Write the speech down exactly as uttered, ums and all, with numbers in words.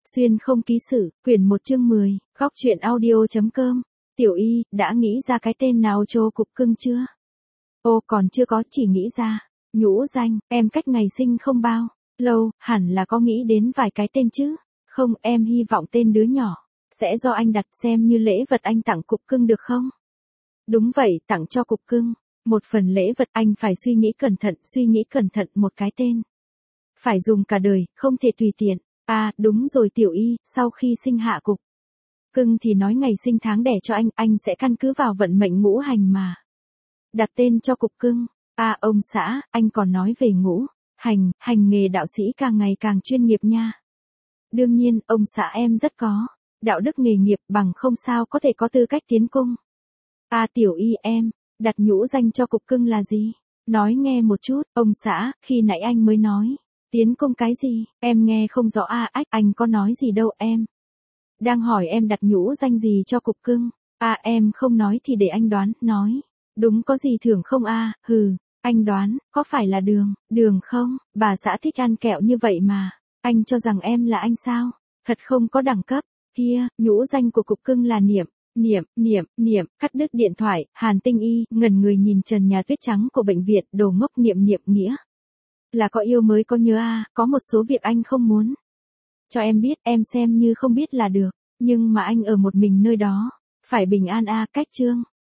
Xuyên không ký sự, quyển một chương mười, góc truyện audio.com. Tiểu Y, đã nghĩ ra cái tên nào cho cục cưng chưa? Ô còn chưa có, chỉ nghĩ ra. Nhũ danh, em cách ngày sinh không bao lâu, hẳn là có nghĩ đến vài cái tên chứ. Không, em hy vọng tên đứa nhỏ sẽ do anh đặt, xem như lễ vật anh tặng cục cưng được không? Đúng vậy, tặng cho cục cưng một phần lễ vật, anh phải suy nghĩ cẩn thận, suy nghĩ cẩn thận một cái tên. Phải dùng cả đời, không thể tùy tiện. À, đúng rồi Tiểu Y, sau khi sinh hạ cục cưng thì nói ngày sinh tháng đẻ cho anh, anh sẽ căn cứ vào vận mệnh ngũ hành mà đặt tên cho cục cưng. À ông xã, anh còn nói về ngũ hành, hành nghề đạo sĩ càng ngày càng chuyên nghiệp nha. Đương nhiên, ông xã em rất có đạo đức nghề nghiệp, bằng không sao có thể có tư cách tiến cung. À Tiểu Y em, đặt nhũ danh cho cục cưng là gì? Nói nghe một chút, ông xã, khi nãy anh mới nói. Tiến cung cái gì? Em nghe không rõ à, ách, anh có nói gì đâu em. Đang hỏi em đặt nhũ danh gì cho cục cưng. À em không nói thì để anh đoán, nói. Đúng có gì thưởng không à, hừ, anh đoán, có phải là đường, đường không? Bà xã thích ăn kẹo như vậy mà. Anh cho rằng em là anh sao? Thật không có đẳng cấp. Kia, nhũ danh của cục cưng là Niệm. Niệm, niệm, niệm, cắt đứt điện thoại, Hàn Tinh Y, ngẩn người nhìn trần nhà tuyết trắng của bệnh viện, đồ ngốc. Niệm niệm nghĩa là có yêu mới có nhớ à, có một số việc anh không muốn cho em biết, em xem như không biết là được, nhưng mà anh ở một mình nơi đó, phải bình an à, cách chương.